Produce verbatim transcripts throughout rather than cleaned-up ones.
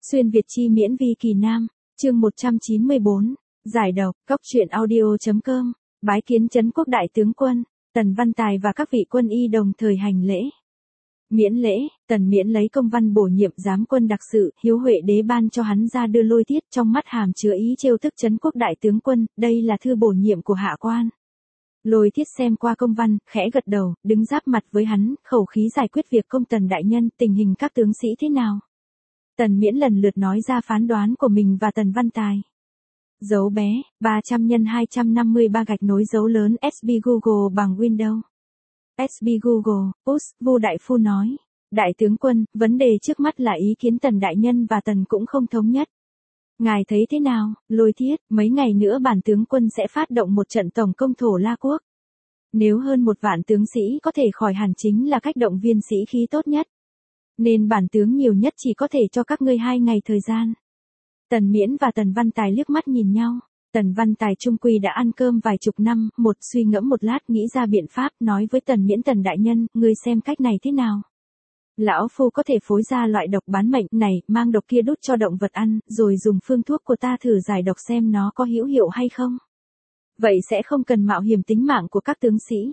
Xuyên Việt chi miễn vi kỳ nam, chương một trăm chín mươi bốn, giải độc, góc truyện audio.com, bái kiến Trấn Quốc đại tướng quân, Tần Văn Tài và các vị quân y đồng thời hành lễ. Miễn lễ, Tần Miễn lấy công văn bổ nhiệm giám quân đặc sự, Hiếu Huệ đế ban cho hắn ra đưa Lôi Tiết, trong mắt hàm chứa ý trêu tức Trấn Quốc đại tướng quân, đây là thư bổ nhiệm của hạ quan. Lôi Thiết xem qua công văn, khẽ gật đầu, đứng giáp mặt với hắn, khẩu khí giải quyết việc công Tần đại nhân, tình hình các tướng sĩ thế nào? Tần Miễn lần lượt nói ra phán đoán của mình và Tần Văn Tài. Dấu bé, ba trăm nhân hai trăm năm mươi ba gạch nối dấu lớn ét bê Google bằng Windows. ét bê Google, Us, Vu Đại Phu nói. Đại tướng quân, vấn đề trước mắt là ý kiến Tần đại nhân và Tần cũng không thống nhất. Ngài thấy thế nào? Lôi Thiết, mấy ngày nữa bản tướng quân sẽ phát động một trận tổng công thổ La Quốc. Nếu hơn một vạn tướng sĩ có thể khỏi hẳn chính là cách động viên sĩ khí tốt nhất. Nên bản tướng nhiều nhất chỉ có thể cho các ngươi hai ngày thời gian. Tần Miễn và Tần Văn Tài liếc mắt nhìn nhau. Tần Văn Tài trung quy đã ăn cơm vài chục năm, một suy ngẫm một lát nghĩ ra biện pháp, nói với Tần Miễn: Tần đại nhân, ngươi xem cách này thế nào? Lão phu có thể phối ra loại độc bán mệnh này, mang độc kia đút cho động vật ăn, rồi dùng phương thuốc của ta thử giải độc xem nó có hữu hiệu hay không. Vậy sẽ không cần mạo hiểm tính mạng của các tướng sĩ.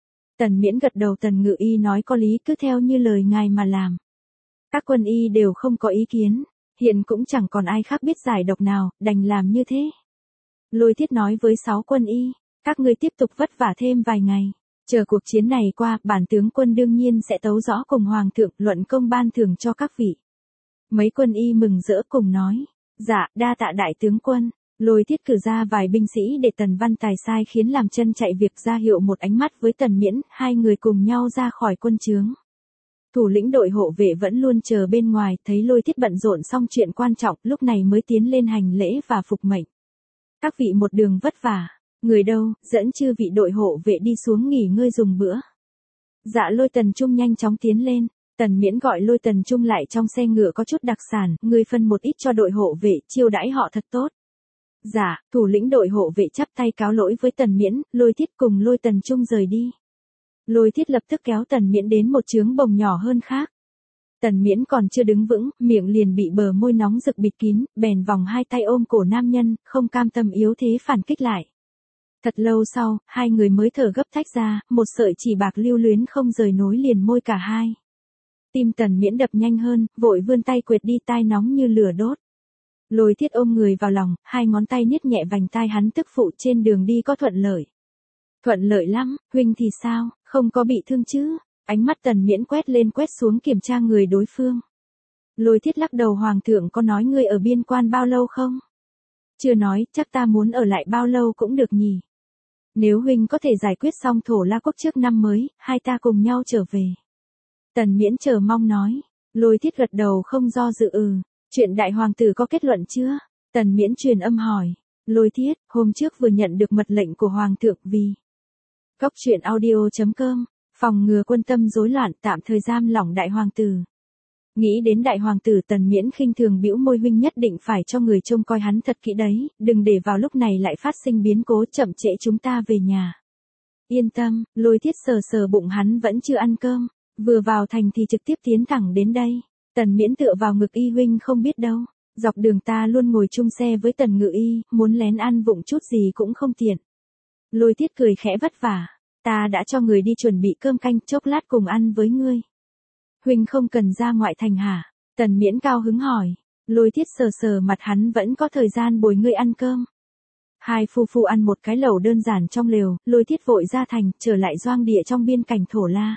Tần Miễn gật đầu. Tần Ngự Y nói có lý, cứ theo như lời ngài mà làm. Các quân y đều không có ý kiến, hiện cũng chẳng còn ai khác biết giải độc nào, đành làm như thế. Lôi Thiết nói với sáu quân y, các ngươi tiếp tục vất vả thêm vài ngày. Chờ cuộc chiến này qua, bản tướng quân đương nhiên sẽ tấu rõ cùng hoàng thượng, luận công ban thưởng cho các vị. Mấy quân y mừng rỡ cùng nói, dạ, đa tạ đại tướng quân. Lôi Thiết cử ra vài binh sĩ để Tần Văn Tài sai khiến làm chân chạy việc, ra hiệu một ánh mắt với Tần Miễn, hai người cùng nhau ra khỏi quân trướng. Thủ lĩnh đội hộ vệ vẫn luôn chờ bên ngoài, thấy Lôi Thiết bận rộn xong chuyện quan trọng, lúc này mới tiến lên hành lễ và phục mệnh. Các vị một đường vất vả, người đâu, dẫn chư vị đội hộ vệ đi xuống nghỉ ngơi dùng bữa. Dạ. Lôi Tần Trung nhanh chóng tiến lên. Tần Miễn gọi Lôi Tần Trung lại, trong xe ngựa có chút đặc sản, ngươi phân một ít cho đội hộ vệ, chiêu đãi họ thật tốt. Dạ. Thủ lĩnh đội hộ vệ chắp tay cáo lỗi với Tần Miễn. Lôi Thiết cùng Lôi Tần Trung rời đi. Lôi Thiết lập tức kéo Tần Miễn đến một trướng bồng nhỏ hơn khác. Tần Miễn còn chưa đứng vững, miệng liền bị bờ môi nóng rực bịt kín, bèn vòng hai tay ôm cổ nam nhân, không cam tâm yếu thế phản kích lại. Thật lâu sau, hai người mới thở gấp tách ra, một sợi chỉ bạc lưu luyến không rời nối liền môi cả hai. Tim Tần Miễn đập nhanh hơn, vội vươn tay quệt đi tai nóng như lửa đốt. Lôi Thiết ôm người vào lòng, hai ngón tay niết nhẹ vành tai hắn, tức phụ trên đường đi có thuận lợi. Thuận lợi lắm, huynh thì sao, không có bị thương chứ? Ánh mắt Tần Miễn quét lên quét xuống kiểm tra người đối phương. Lôi Thiết lắc đầu. Hoàng thượng có nói ngươi ở biên quan bao lâu không? Chưa nói, chắc ta muốn ở lại bao lâu cũng được nhỉ. Nếu huynh có thể giải quyết xong thổ La Quốc trước năm mới, hai ta cùng nhau trở về. Tần Miễn chờ mong nói. Lôi Thiết gật đầu không do dự. Ừ, chuyện đại hoàng tử có kết luận chưa? Tần Miễn truyền âm hỏi. Lôi Thiết, hôm trước vừa nhận được mật lệnh của hoàng thượng vì góc truyện audio.com, phòng ngừa quân tâm rối loạn, tạm thời giam lỏng đại hoàng tử. Nghĩ đến đại hoàng tử, Tần Miễn khinh thường bĩu môi. Huynh nhất định phải cho người trông coi hắn thật kỹ đấy, đừng để vào lúc này lại phát sinh biến cố, chậm trễ chúng ta về nhà. Yên tâm. Lôi Thiết sờ sờ bụng, hắn vẫn chưa ăn cơm, vừa vào thành thì trực tiếp tiến thẳng đến đây. Tần Miễn tựa vào ngực y. Huynh không biết đâu, dọc đường ta luôn ngồi chung xe với Tần Ngự Y, muốn lén ăn vụng chút gì cũng không tiện. Lôi Thiết cười khẽ vất vả. Ta đã cho người đi chuẩn bị cơm canh, chốc lát cùng ăn với ngươi. Huynh không cần ra ngoại thành hả? Tần Miễn cao hứng hỏi. Lôi Thiết sờ sờ mặt, hắn vẫn có thời gian bồi ngươi ăn cơm. Hai phu phu ăn một cái lẩu đơn giản trong lều, Lôi Thiết vội ra thành, trở lại doanh địa trong biên cảnh thổ La.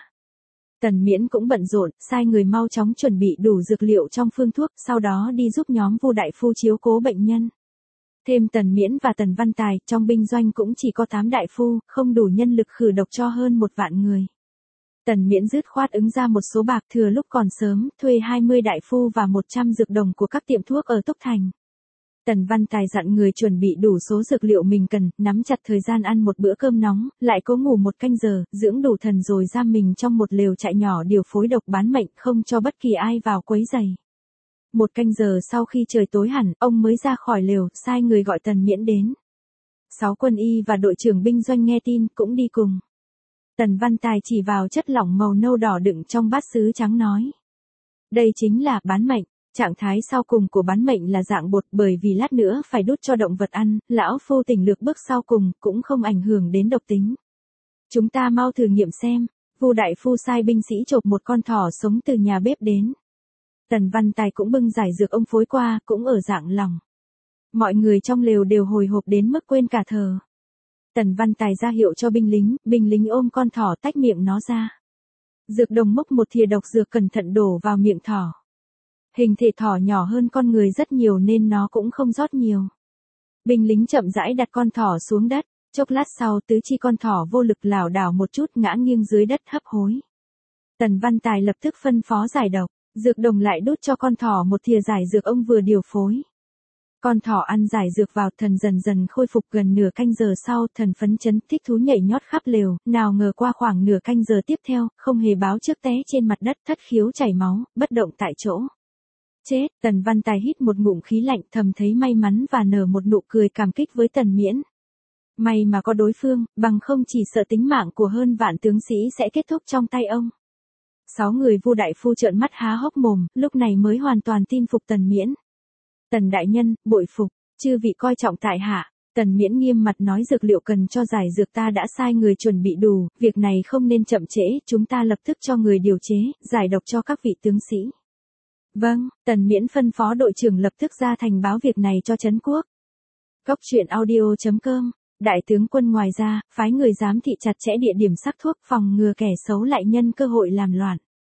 Tần Miễn cũng bận rộn, sai người mau chóng chuẩn bị đủ dược liệu trong phương thuốc, sau đó đi giúp nhóm Vu đại phu chiếu cố bệnh nhân. Thêm Tần Miễn và Tần Văn Tài, trong binh doanh cũng chỉ có tám đại phu, không đủ nhân lực khử độc cho hơn một vạn người. Tần Miễn dứt khoát ứng ra một số bạc, thừa lúc còn sớm, thuê hai mươi đại phu và một trăm dược đồng của các tiệm thuốc ở Túc Thành. Tần Văn Tài dặn người chuẩn bị đủ số dược liệu mình cần, nắm chặt thời gian ăn một bữa cơm nóng, lại cố ngủ một canh giờ, dưỡng đủ thần rồi giam mình trong một lều trại nhỏ điều phối độc bán mệnh, không cho bất kỳ ai vào quấy rầy. Một canh giờ sau khi trời tối hẳn, ông mới ra khỏi lều, sai người gọi Tần Miễn đến. Sáu quân y và đội trưởng binh doanh nghe tin, cũng đi cùng. Tần Văn Tài chỉ vào chất lỏng màu nâu đỏ đựng trong bát sứ trắng nói. Đây chính là bán mệnh. Trạng thái sau cùng của bán mệnh là dạng bột, bởi vì lát nữa phải đút cho động vật ăn, lão phu tỉnh lược bước sau cùng, cũng không ảnh hưởng đến độc tính. Chúng ta mau thử nghiệm xem. Vu đại phu sai binh sĩ chộp một con thỏ sống từ nhà bếp đến. Tần Văn Tài cũng bưng giải dược ông phối qua, cũng ở dạng lòng. Mọi người trong lều đều hồi hộp đến mức quên cả thở. Tần Văn Tài ra hiệu cho binh lính, binh lính ôm con thỏ tách miệng nó ra. Dược đồng múc một thìa độc dược cẩn thận đổ vào miệng thỏ. Hình thể thỏ nhỏ hơn con người rất nhiều nên nó cũng không rót nhiều. Binh lính chậm rãi đặt con thỏ xuống đất, chốc lát sau tứ chi con thỏ vô lực lảo đảo một chút ngã nghiêng dưới đất hấp hối. Tần Văn Tài lập tức phân phó giải độc, dược đồng lại đút cho con thỏ một thìa giải dược ông vừa điều phối. Con thỏ ăn giải dược vào, thần dần dần khôi phục. Gần nửa canh giờ sau, thần phấn chấn thích thú nhảy nhót khắp lều, nào ngờ qua khoảng nửa canh giờ tiếp theo, không hề báo trước té trên mặt đất thất khiếu chảy máu, bất động tại chỗ. Chết, Tần Văn Tài hít một ngụm khí lạnh, thầm thấy may mắn và nở một nụ cười cảm kích với Tần Miễn. May mà có đối phương, bằng không chỉ sợ tính mạng của hơn vạn tướng sĩ sẽ kết thúc trong tay ông. Sáu người Vu đại phu trợn mắt há hốc mồm, lúc này mới hoàn toàn tin phục Tần Miễn. Tần đại nhân, bội phục, chư vị coi trọng tại hạ. Tần Miễn nghiêm mặt nói dược liệu cần cho giải dược ta đã sai người chuẩn bị đủ, việc này không nên chậm trễ, chúng ta lập tức cho người điều chế, giải độc cho các vị tướng sĩ. Vâng, Tần Miễn phân phó đội trưởng lập tức ra thành báo việc này cho Trấn Quốc. Cốc truyện audio chấm com. Đại tướng quân ngoài ra, phái người giám thị chặt chẽ địa điểm sắc thuốc phòng ngừa kẻ xấu lại nhân cơ hội làm loạn.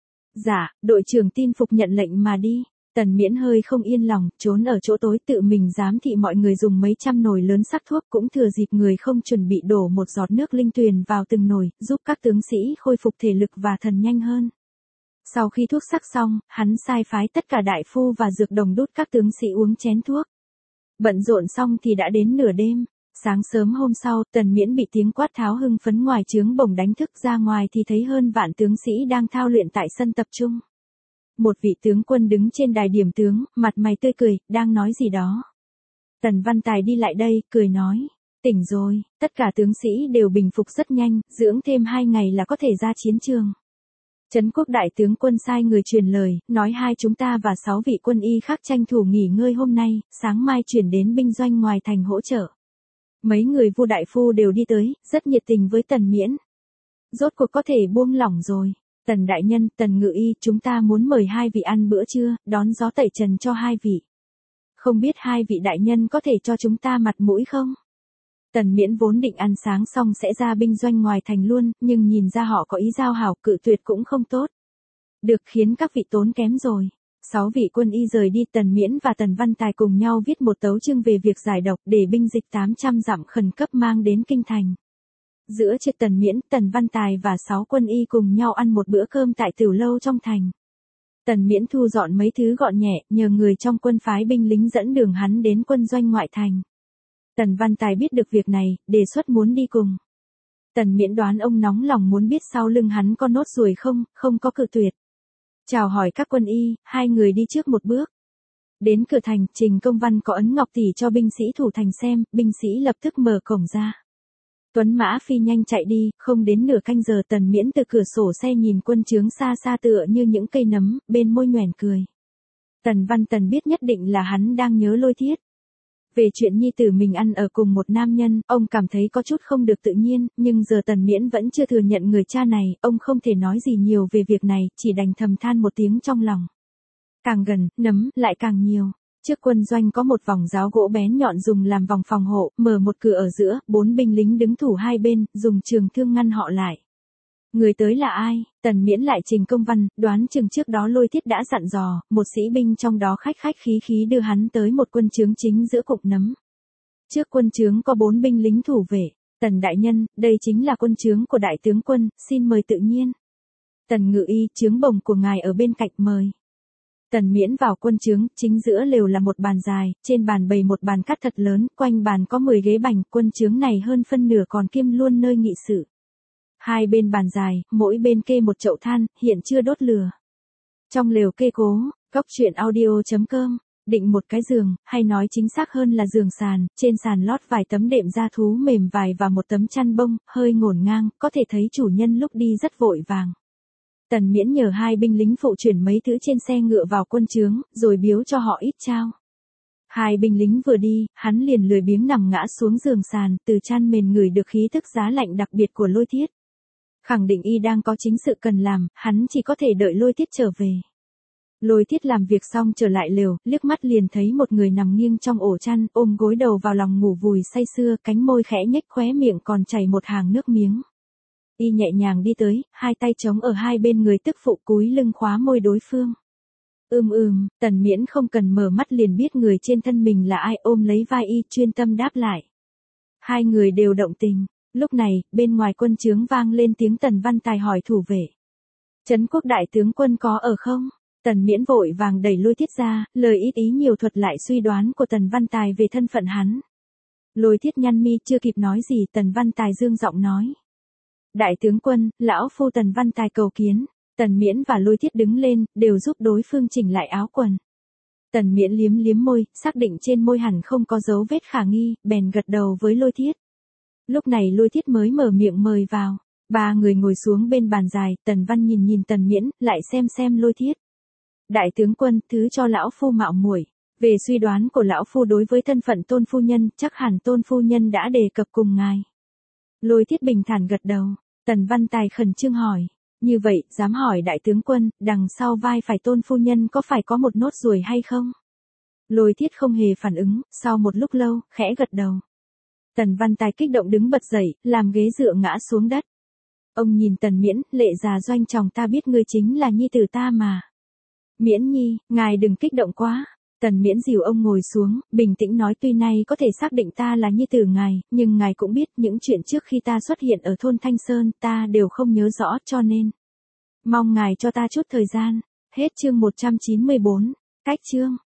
Dạ, đội trưởng tin phục nhận lệnh mà đi. Tần Miễn hơi không yên lòng, trốn ở chỗ tối tự mình giám thị mọi người dùng mấy trăm nồi lớn sắc thuốc, cũng thừa dịp người không chuẩn bị đổ một giọt nước linh tuyền vào từng nồi, giúp các tướng sĩ khôi phục thể lực và thần nhanh hơn. Sau khi thuốc sắc xong, hắn sai phái tất cả đại phu và dược đồng đút các tướng sĩ uống chén thuốc. Bận rộn xong thì đã đến nửa đêm. Sáng sớm hôm sau, Tần Miễn bị tiếng quát tháo hưng phấn ngoài trướng bổng đánh thức, ra ngoài thì thấy hơn vạn tướng sĩ đang thao luyện tại sân tập trung. Một vị tướng quân đứng trên đài điểm tướng, mặt mày tươi cười, đang nói gì đó. Tần Văn Tài đi lại đây, cười nói, tỉnh rồi, tất cả tướng sĩ đều bình phục rất nhanh, dưỡng thêm hai ngày là có thể ra chiến trường. Trấn Quốc đại tướng quân sai người truyền lời, nói hai chúng ta và sáu vị quân y khác tranh thủ nghỉ ngơi hôm nay, sáng mai chuyển đến binh doanh ngoài thành hỗ trợ. Mấy người Vu đại phu đều đi tới, rất nhiệt tình với Tần Miễn. Rốt cuộc có thể buông lỏng rồi. Tần đại nhân, Tần ngự y, chúng ta muốn mời hai vị ăn bữa trưa, đón gió tẩy trần cho hai vị. Không biết hai vị đại nhân có thể cho chúng ta mặt mũi không? Tần Miễn vốn định ăn sáng xong sẽ ra binh doanh ngoài thành luôn, nhưng nhìn ra họ có ý giao hảo, cự tuyệt cũng không tốt. Được, khiến các vị tốn kém rồi. Sáu vị quân y rời đi, Tần Miễn và Tần Văn Tài cùng nhau viết một tấu chương về việc giải độc để binh dịch tám trăm dặm khẩn cấp mang đến kinh thành. Giữa trưa Tần Miễn, Tần Văn Tài và sáu quân y cùng nhau ăn một bữa cơm tại tiểu lâu trong thành. Tần Miễn thu dọn mấy thứ gọn nhẹ, nhờ người trong quân phái binh lính dẫn đường hắn đến quân doanh ngoại thành. Tần Văn Tài biết được việc này, đề xuất muốn đi cùng. Tần Miễn đoán ông nóng lòng muốn biết sau lưng hắn có nốt ruồi không, không có cự tuyệt. Chào hỏi các quân y, hai người đi trước một bước. Đến cửa thành, Trình Công Văn có ấn ngọc tỷ cho binh sĩ thủ thành xem, binh sĩ lập tức mở cổng ra. Tuấn mã phi nhanh chạy đi, không đến nửa canh giờ Tần Miễn từ cửa sổ xe nhìn quân trướng xa xa tựa như những cây nấm, bên môi nhoẻn cười. Tần Văn Tần biết nhất định là hắn đang nhớ Lôi Thiết. Về chuyện nhi tử mình ăn ở cùng một nam nhân, ông cảm thấy có chút không được tự nhiên, nhưng giờ Tần Miễn vẫn chưa thừa nhận người cha này, ông không thể nói gì nhiều về việc này, chỉ đành thầm than một tiếng trong lòng. Càng gần, nấm lại càng nhiều. Trước quân doanh có một vòng giáo gỗ bén nhọn dùng làm vòng phòng hộ, mở một cửa ở giữa, bốn binh lính đứng thủ hai bên, dùng trường thương ngăn họ lại. Người tới là ai? Tần Miễn lại Trình Công Văn, đoán chừng trước đó Lôi Thiết đã dặn dò, một sĩ binh trong đó khách khách khí khí đưa hắn tới một quân trướng chính giữa cụm nấm. Trước quân trướng có bốn binh lính thủ vệ. Tần đại nhân, đây chính là quân trướng của đại tướng quân, xin mời tự nhiên. Tần ngự y, trướng bồng của ngài ở bên cạnh mời. Tần Miễn vào quân trướng, chính giữa lều là một bàn dài, trên bàn bày một bàn cát thật lớn, quanh bàn có mười ghế bành, quân trướng này hơn phân nửa còn kiêm luôn nơi nghị sự. Hai bên bàn dài, mỗi bên kê một chậu than, hiện chưa đốt lửa. Trong lều kê cố, cốc truyện audio chấm com, định một cái giường, hay nói chính xác hơn là giường sàn, trên sàn lót vài tấm đệm da thú mềm vải và một tấm chăn bông, hơi ngổn ngang, có thể thấy chủ nhân lúc đi rất vội vàng. Tần Miễn nhờ hai binh lính phụ chuyển mấy thứ trên xe ngựa vào quân trướng, rồi biếu cho họ ít trao. Hai binh lính vừa đi, hắn liền lười biếng nằm ngã xuống giường sàn, từ chan mền ngửi được khí tức giá lạnh đặc biệt của Lôi Thiết. Khẳng định y đang có chính sự cần làm, hắn chỉ có thể đợi Lôi Thiết trở về. Lôi Thiết làm việc xong trở lại lều, liếc mắt liền thấy một người nằm nghiêng trong ổ chăn, ôm gối đầu vào lòng ngủ vùi say sưa, cánh môi khẽ nhếch, khóe miệng còn chảy một hàng nước miếng. Y nhẹ nhàng đi tới, hai tay chống ở hai bên người tức phụ cúi lưng khóa môi đối phương. Ưm ừm, Tần Miễn không cần mở mắt liền biết người trên thân mình là ai, ôm lấy vai y chuyên tâm đáp lại. Hai người đều động tình. Lúc này, bên ngoài quân trướng vang lên tiếng Tần Văn Tài hỏi thủ vệ. Trấn Quốc đại tướng quân có ở không? Tần Miễn vội vàng đẩy Lôi Thiết ra, lời ít ý nhiều thuật lại suy đoán của Tần Văn Tài về thân phận hắn. Lôi Thiết nhăn mi chưa kịp nói gì, Tần Văn Tài dương giọng nói. Đại tướng quân, lão phu Tần Văn Tài cầu kiến. Tần Miễn và Lôi Thiết đứng lên, đều giúp đối phương chỉnh lại áo quần. Tần Miễn liếm liếm môi, xác định trên môi hẳn không có dấu vết khả nghi, bèn gật đầu với Lôi Thiết. Lúc này Lôi Thiết mới mở miệng mời vào. Ba người ngồi xuống bên bàn dài, Tần Văn nhìn nhìn Tần Miễn, lại xem xem Lôi Thiết. Đại tướng quân, thứ cho lão phu mạo muội. Về suy đoán của lão phu đối với thân phận Tôn phu nhân, chắc hẳn Tôn phu nhân đã đề cập cùng ngài. Lôi Thiết bình thản gật đầu. Tần Văn Tài khẩn trương hỏi. Như vậy, dám hỏi đại tướng quân, đằng sau vai phải Tôn phu nhân có phải có một nốt ruồi hay không? Lôi Thiết không hề phản ứng, sau một lúc lâu, khẽ gật đầu. Tần Văn Tài kích động đứng bật dậy, làm ghế dựa ngã xuống đất. Ông nhìn Tần Miễn, lệ già doanh chồng, ta biết ngươi chính là nhi tử ta mà. Miễn nhi, ngài đừng kích động quá. Tần Miễn dìu ông ngồi xuống, bình tĩnh nói, tuy nay có thể xác định ta là nhi tử ngài, nhưng ngài cũng biết những chuyện trước khi ta xuất hiện ở thôn Thanh Sơn, ta đều không nhớ rõ, cho nên mong ngài cho ta chút thời gian. Hết chương một trăm chín mươi bốn. Cách chương.